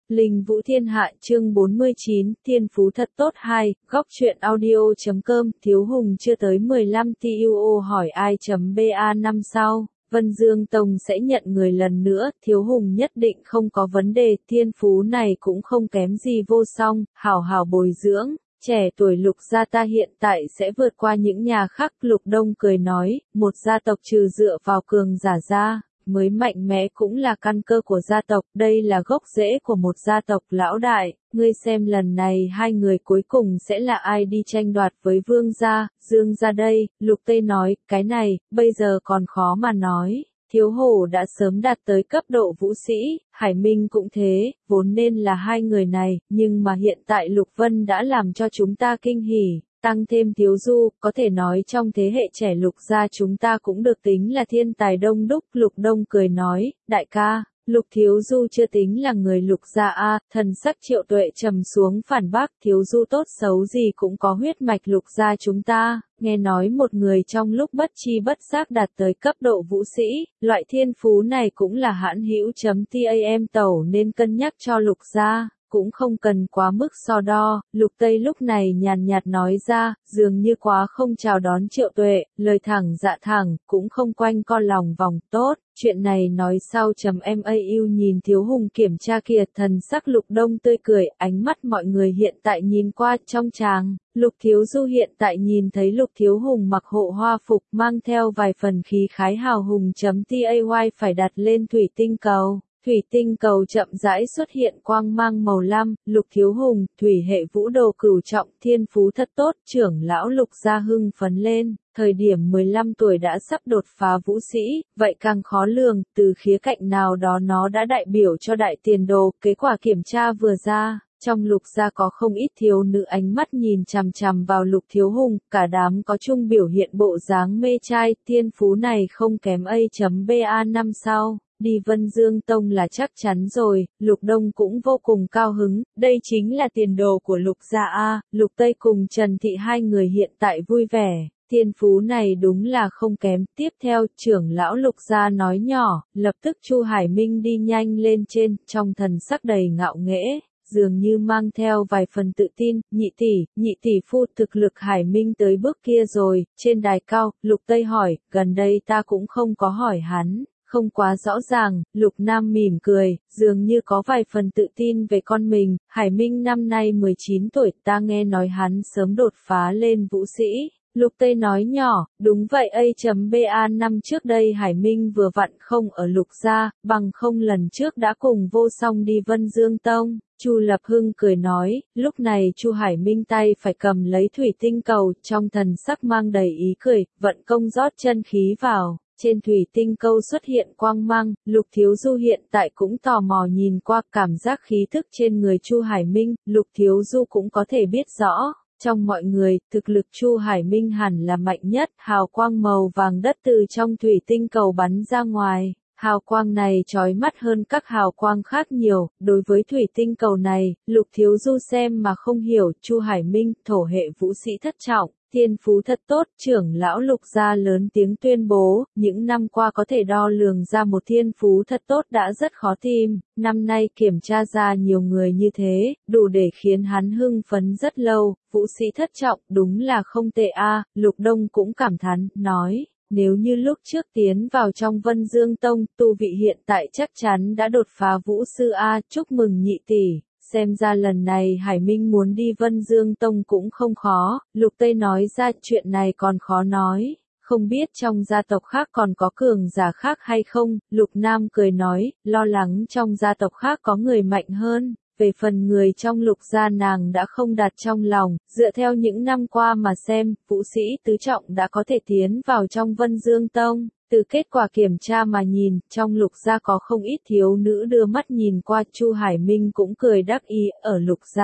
Linh Vũ Thiên Hạ chương 49, Thiên Phú Thật Tốt 2, góc truyện audio.com, Thiếu Hùng chưa tới 15 TUO hỏi ai.ba năm sau, Vân Dương Tông sẽ nhận người lần nữa, Thiếu Hùng nhất định không có vấn đề, thiên phú này cũng không kém gì vô song, hảo hảo bồi dưỡng. Trẻ tuổi Lục gia ta hiện tại sẽ vượt qua những nhà khác, Lục Đông cười nói, một gia tộc trừ dựa vào cường giả ra mới mạnh mẽ cũng là căn cơ của gia tộc, đây là gốc rễ của một gia tộc lão đại, ngươi xem lần này hai người cuối cùng sẽ là ai đi tranh đoạt với Vương gia, Dương gia đây, Lục Tây nói, cái này, bây giờ còn khó mà nói. Thiếu Hổ đã sớm đạt tới cấp độ vũ sĩ, Hải Minh cũng thế, vốn nên là hai người này, nhưng mà hiện tại Lục Vân đã làm cho chúng ta kinh hỉ, tăng thêm Thiếu Du, có thể nói trong thế hệ trẻ Lục gia chúng ta cũng được tính là thiên tài đông đúc. Lục Đông cười nói, đại ca, Lục Thiếu Du chưa tính là người Lục gia a, thần sắc Triệu Tuệ trầm xuống phản bác, Thiếu Du tốt xấu gì cũng có huyết mạch Lục gia chúng ta. Nghe nói một người trong lúc bất chi bất giác đạt tới cấp độ vũ sĩ, loại thiên phú này cũng là hãn hữu.tam tẩu nên cân nhắc cho Lục gia, cũng không cần quá mức so đo. Lục Tây lúc này nhàn nhạt nói ra, dường như quá không chào đón Triệu Tuệ, lời thẳng dạ thẳng, cũng không quanh co lòng vòng tốt. Chuyện này nói sau.mau nhìn Thiếu Hùng kiểm tra kìa, thần sắc Lục Đông tươi cười, ánh mắt mọi người hiện tại nhìn qua trong tràng. Lục Thiếu Du hiện tại nhìn thấy Lục Thiếu Hùng mặc hộ hoa phục mang theo vài phần khí khái hào hùng.tay phải đặt lên thủy tinh cầu. Thủy tinh cầu chậm rãi xuất hiện quang mang màu lam, Lục Thiếu Hùng, thủy hệ vũ đồ cửu trọng, thiên phú thật tốt, trưởng lão Lục gia hưng phấn lên, thời điểm 15 tuổi đã sắp đột phá vũ sĩ, vậy càng khó lường, từ khía cạnh nào đó nó đã đại biểu cho đại tiền đồ, kết quả kiểm tra vừa ra. Trong Lục gia có không ít thiếu nữ ánh mắt nhìn chằm chằm vào Lục Thiếu Hùng, cả đám có chung biểu hiện bộ dáng mê trai, thiên phú này không kém A.ba năm sau. Đi Vân Dương Tông là chắc chắn rồi, Lục Đông cũng vô cùng cao hứng, đây chính là tiền đồ của Lục gia a. Lục Tây cùng Trần Thị hai người hiện tại vui vẻ, thiên phú này đúng là không kém. Tiếp theo, trưởng lão Lục gia nói nhỏ, lập tức Chu Hải Minh đi nhanh lên trên, trong thần sắc đầy ngạo nghễ, dường như mang theo vài phần tự tin, nhị tỷ phu, thực lực Hải Minh tới bước kia rồi. Trên đài cao, Lục Tây hỏi, gần đây ta cũng không có hỏi hắn. Không quá rõ ràng, Lục Nam mỉm cười, dường như có vài phần tự tin về con mình. Hải Minh năm nay 19 tuổi, ta nghe nói hắn sớm đột phá lên vũ sĩ. Lục Tây nói nhỏ, đúng vậy A.ba năm trước đây Hải Minh vừa vặn không ở Lục gia, bằng không lần trước đã cùng Vô Song đi Vân Dương Tông. Chu Lập Hưng cười nói, lúc này Chu Hải Minh tay phải cầm lấy thủy tinh cầu, trong thần sắc mang đầy ý cười, vận công rót chân khí vào. Trên thủy tinh cầu xuất hiện quang mang, Lục Thiếu Du hiện tại cũng tò mò nhìn qua, cảm giác khí thức trên người Chu Hải Minh, Lục Thiếu Du cũng có thể biết rõ. Trong mọi người, thực lực Chu Hải Minh hẳn là mạnh nhất, hào quang màu vàng đất từ trong thủy tinh cầu bắn ra ngoài. Hào quang này chói mắt hơn các hào quang khác nhiều, đối với thủy tinh cầu này, Lục Thiếu Du xem mà không hiểu. Chu Hải Minh, thổ hệ vũ sĩ thất trọng. Thiên phú thật tốt, trưởng lão Lục gia lớn tiếng tuyên bố, những năm qua có thể đo lường ra một thiên phú thật tốt đã rất khó tìm, năm nay kiểm tra ra nhiều người như thế, đủ để khiến hắn hưng phấn rất lâu. Vũ sĩ thất trọng, đúng là không tệ a. Lục Đông cũng cảm thán, nói, nếu như lúc trước tiến vào trong Vân Dương Tông, tu vị hiện tại chắc chắn đã đột phá vũ sư a. Chúc mừng nhị tỷ. Xem ra lần này Hải Minh muốn đi Vân Dương Tông cũng không khó. Lục Tây nói ra, chuyện này còn khó nói, không biết trong gia tộc khác còn có cường giả khác hay không. Lục Nam cười nói, lo lắng trong gia tộc khác có người mạnh hơn. Về phần người trong Lục gia nàng đã không đặt trong lòng, dựa theo những năm qua mà xem, vũ sĩ tứ trọng đã có thể tiến vào trong Vân Dương Tông. Từ kết quả kiểm tra mà nhìn, trong Lục gia có không ít thiếu nữ đưa mắt nhìn qua. Chu Hải Minh cũng cười đắc ý, ở Lục gia,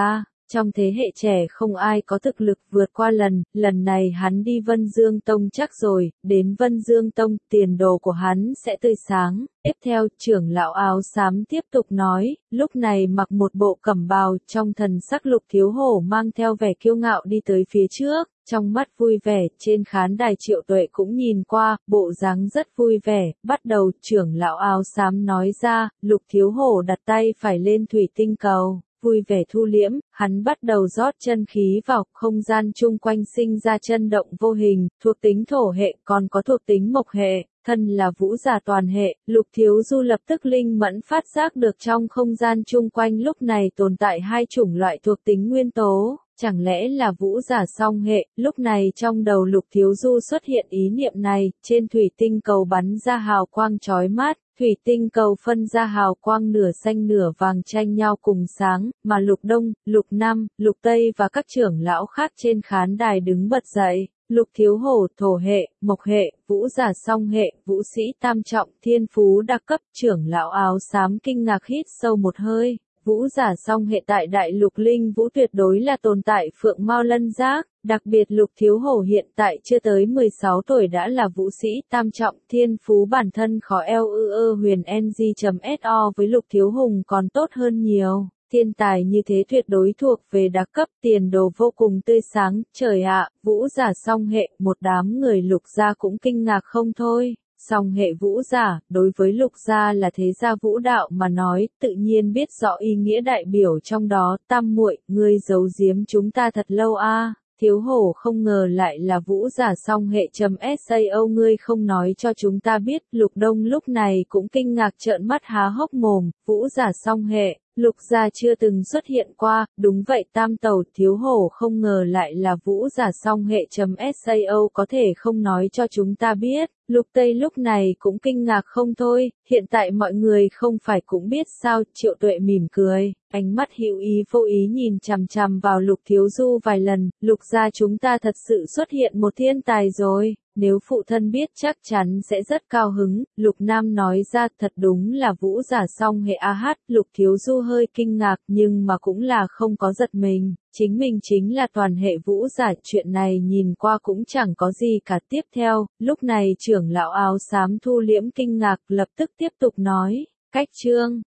Trong thế hệ trẻ không ai có thực lực vượt qua lần này hắn đi Vân Dương Tông chắc rồi, đến Vân Dương Tông tiền đồ của hắn sẽ tươi sáng. Tiếp theo trưởng lão áo xám tiếp tục nói, lúc này mặc một bộ cẩm bào trong thần sắc Lục Thiếu Hổ mang theo vẻ kiêu ngạo đi tới phía trước. Trong mắt vui vẻ, trên khán đài Triệu Tuệ cũng nhìn qua, bộ dáng rất vui vẻ, bắt đầu trưởng lão áo xám nói ra, Lục Thiếu Hổ đặt tay phải lên thủy tinh cầu, vui vẻ thu liễm, hắn bắt đầu rót chân khí vào, không gian chung quanh sinh ra chân động vô hình, thuộc tính thổ hệ còn có thuộc tính mộc hệ. Thân là vũ giả toàn hệ, Lục Thiếu Du lập tức linh mẫn phát giác được trong không gian chung quanh lúc này tồn tại hai chủng loại thuộc tính nguyên tố. Chẳng lẽ là vũ giả song hệ, lúc này trong đầu Lục Thiếu Du xuất hiện ý niệm này, trên thủy tinh cầu bắn ra hào quang chói mắt, thủy tinh cầu phân ra hào quang nửa xanh nửa vàng tranh nhau cùng sáng, mà Lục Đông, Lục Nam, Lục Tây và các trưởng lão khác trên khán đài đứng bật dậy. Lục Thiếu Hổ thổ hệ, mộc hệ, vũ giả song hệ, vũ sĩ tam trọng, thiên phú đặc cấp, trưởng lão áo xám kinh ngạc hít sâu một hơi. Vũ giả song hệ tại đại lục linh vũ tuyệt đối là tồn tại phượng mao lân giác, đặc biệt Lục Thiếu Hổ hiện tại chưa tới 16 tuổi đã là vũ sĩ tam trọng, thiên phú bản thân khó huyền ng.so với Lục Thiếu Hùng còn tốt hơn nhiều. Thiên tài như thế tuyệt đối thuộc về đặc cấp, tiền đồ vô cùng tươi sáng, trời ạ, vũ giả song hệ, một đám người Lục gia cũng kinh ngạc không thôi. Song hệ vũ giả, đối với Lục gia là thế gia vũ đạo mà nói, tự nhiên biết rõ ý nghĩa đại biểu trong đó, Tam muội, ngươi giấu giếm chúng ta thật lâu a. Thiếu Hổ không ngờ lại là vũ giả song hệ sao ngươi không nói cho chúng ta biết, Lục Đông lúc này cũng kinh ngạc trợn mắt há hốc mồm, vũ giả song hệ. Lục gia chưa từng xuất hiện qua, đúng vậy Tam Tẩu, Thiếu Hổ không ngờ lại là vũ giả song hệ sao có thể không nói cho chúng ta biết. Lục Tây lúc này cũng kinh ngạc không thôi, hiện tại mọi người không phải cũng biết sao, Triệu Tuệ mỉm cười, ánh mắt hữu ý vô ý nhìn chằm chằm vào Lục Thiếu Du vài lần, Lục gia chúng ta thật sự xuất hiện một thiên tài rồi. Nếu phụ thân biết chắc chắn sẽ rất cao hứng, Lục Nam nói ra thật đúng là vũ giả song hệ AH, Lục Thiếu Du hơi kinh ngạc nhưng mà cũng là không có giật mình, chính mình chính là toàn hệ vũ giả, chuyện này nhìn qua cũng chẳng có gì cả. Tiếp theo, lúc này trưởng lão áo xám thu liễm kinh ngạc lập tức tiếp tục nói, cách chương.